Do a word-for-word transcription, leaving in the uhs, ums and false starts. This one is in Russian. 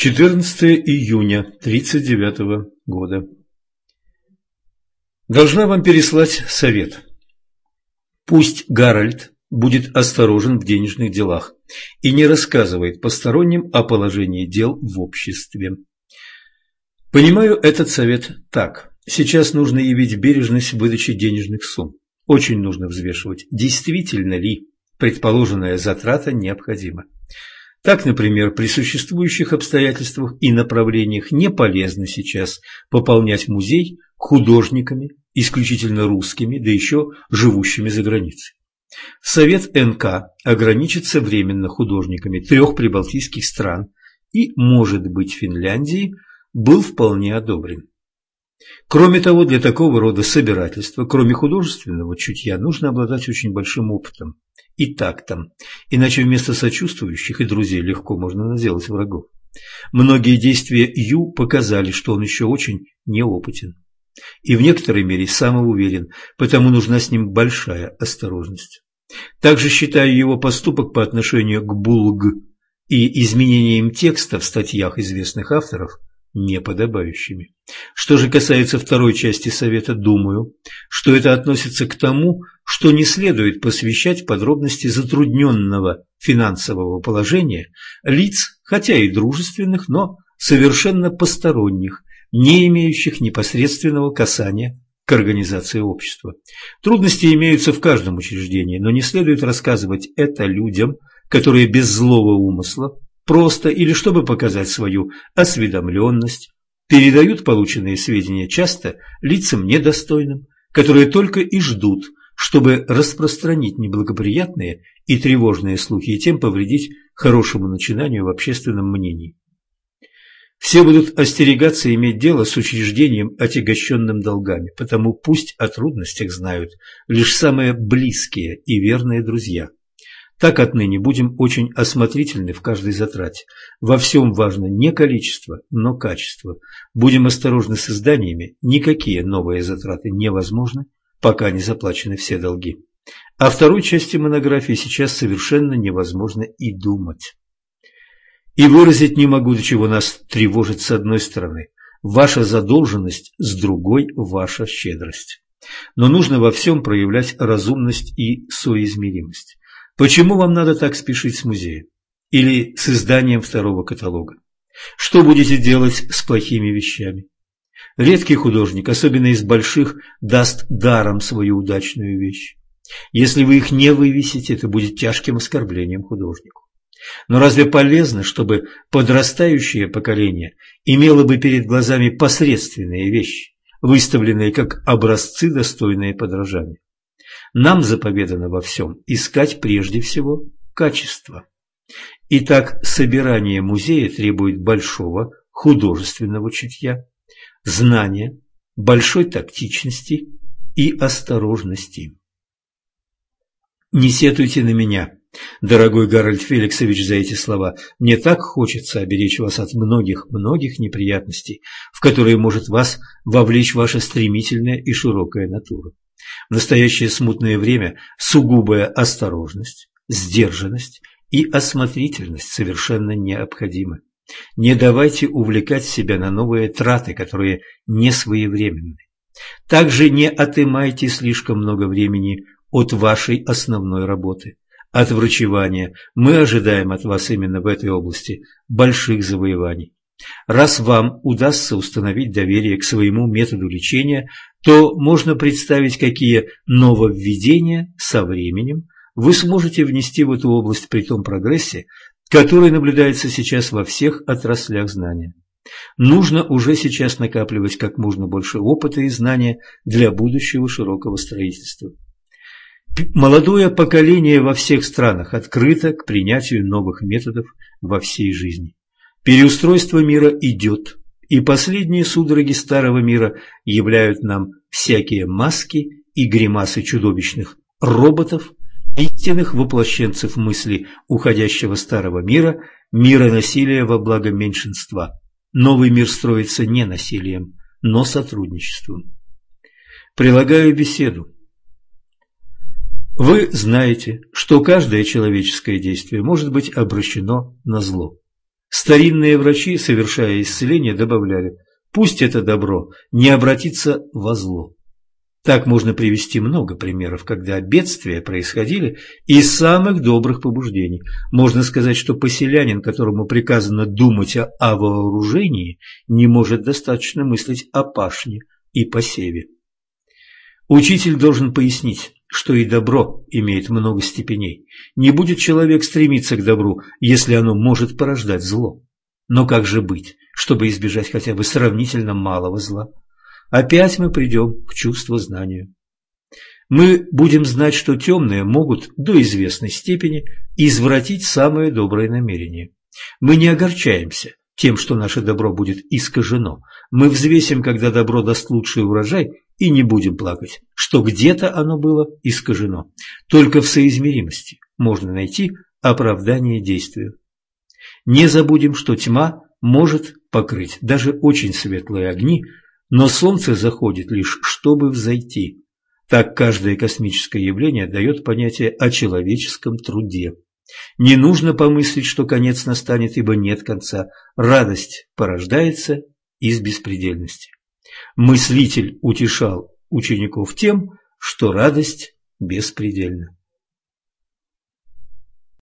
четырнадцатое июня тридцать девятого года. Должна вам переслать совет. Пусть Гарольд будет осторожен в денежных делах и не рассказывает посторонним о положении дел в обществе. Понимаю этот совет так. Сейчас нужно явить бережность в выдаче денежных сумм. Очень нужно взвешивать, действительно ли предположенная затрата необходима. Так, например, при существующих обстоятельствах и направлениях не полезно сейчас пополнять музей художниками, исключительно русскими, да еще живущими за границей. Совет эн ка ограничится временно художниками трех прибалтийских стран и, может быть, Финляндии, был вполне одобрен. Кроме того, для такого рода собирательства, кроме художественного чутья, нужно обладать очень большим опытом и тактом, иначе вместо сочувствующих и друзей легко можно наделать врагов. Многие действия Ю показали, что он еще очень неопытен и в некоторой мере самоуверен, потому нужна с ним большая осторожность. Также считаю его поступок по отношению к Булг и изменением текста в статьях известных авторов неподобающими. Что же касается второй части совета, думаю, что это относится к тому, что не следует посвящать подробности затрудненного финансового положения лиц, хотя и дружественных, но совершенно посторонних, не имеющих непосредственного касания к организации общества. Трудности имеются в каждом учреждении, но не следует рассказывать это людям, которые без злого умысла, просто или чтобы показать свою осведомленность, передают полученные сведения часто лицам недостойным, которые только и ждут, чтобы распространить неблагоприятные и тревожные слухи и тем повредить хорошему начинанию в общественном мнении. Все будут остерегаться иметь дело с учреждением, отягощенным долгами, потому пусть о трудностях знают лишь самые близкие и верные друзья. Так отныне будем очень осмотрительны в каждой затрате. Во всем важно не количество, но качество. Будем осторожны с изданиями, никакие новые затраты невозможны, пока не заплачены все долги. О второй части монографии сейчас совершенно невозможно и думать. И выразить не могу, до чего нас тревожит с одной стороны ваша задолженность, с другой ваша щедрость. Но нужно во всем проявлять разумность и соизмеримость. Почему вам надо так спешить с музеем? Или с изданием второго каталога? Что будете делать с плохими вещами? Редкий художник, особенно из больших, даст даром свою удачную вещь. Если вы их не вывесите, это будет тяжким оскорблением художнику. Но разве полезно, чтобы подрастающее поколение имело бы перед глазами посредственные вещи, выставленные как образцы, достойные подражания? Нам заповедано во всем искать прежде всего качество. Итак, собирание музея требует большого художественного чутья, знания, большой тактичности и осторожности. Не сетуйте на меня, дорогой Гарольд Феликсович, за эти слова. Мне так хочется оберечь вас от многих-многих неприятностей, в которые может вас вовлечь ваша стремительная и широкая натура. В настоящее смутное время сугубая осторожность, сдержанность и осмотрительность совершенно необходимы. Не давайте увлекать себя на новые траты, которые не своевременны. Также не отымайте слишком много времени от вашей основной работы, от врачевания. Мы ожидаем от вас именно в этой области больших завоеваний. Раз вам удастся установить доверие к своему методу лечения, то можно представить, какие нововведения со временем вы сможете внести в эту область при том прогрессе, который наблюдается сейчас во всех отраслях знания. Нужно уже сейчас накапливать как можно больше опыта и знания для будущего широкого строительства. Молодое поколение во всех странах открыто к принятию новых методов во всей жизни. Переустройство мира идет, и последние судороги старого мира являют нам всякие маски и гримасы чудовищных роботов, истинных воплощенцев мысли уходящего старого мира, мира насилия во благо меньшинства. Новый мир строится не насилием, но сотрудничеством. Прилагаю беседу. Вы знаете, что каждое человеческое действие может быть обращено на зло. Старинные врачи, совершая исцеление, добавляли: пусть это добро не обратится во зло. Так можно привести много примеров, когда бедствия происходили из самых добрых побуждений. Можно сказать, что поселянин, которому приказано думать о, о вооружении, не может достаточно мыслить о пашне и посеве. Учитель должен пояснить, что и добро имеет много степеней. Не будет человек стремиться к добру, если оно может порождать зло. Но как же быть, чтобы избежать хотя бы сравнительно малого зла? Опять мы придем к чувствознанию. Мы будем знать, что темные могут до известной степени извратить самое доброе намерение. Мы не огорчаемся тем, что наше добро будет искажено. Мы взвесим, когда добро даст лучший урожай, и не будем плакать, что где-то оно было искажено. Только в соизмеримости можно найти оправдание действию. Не забудем, что тьма может покрыть даже очень светлые огни, но солнце заходит лишь, чтобы взойти. Так каждое космическое явление дает понятие о человеческом труде. Не нужно помыслить, что конец настанет, ибо нет конца. Радость порождается из беспредельности. Мыслитель утешал учеников тем, что радость беспредельна.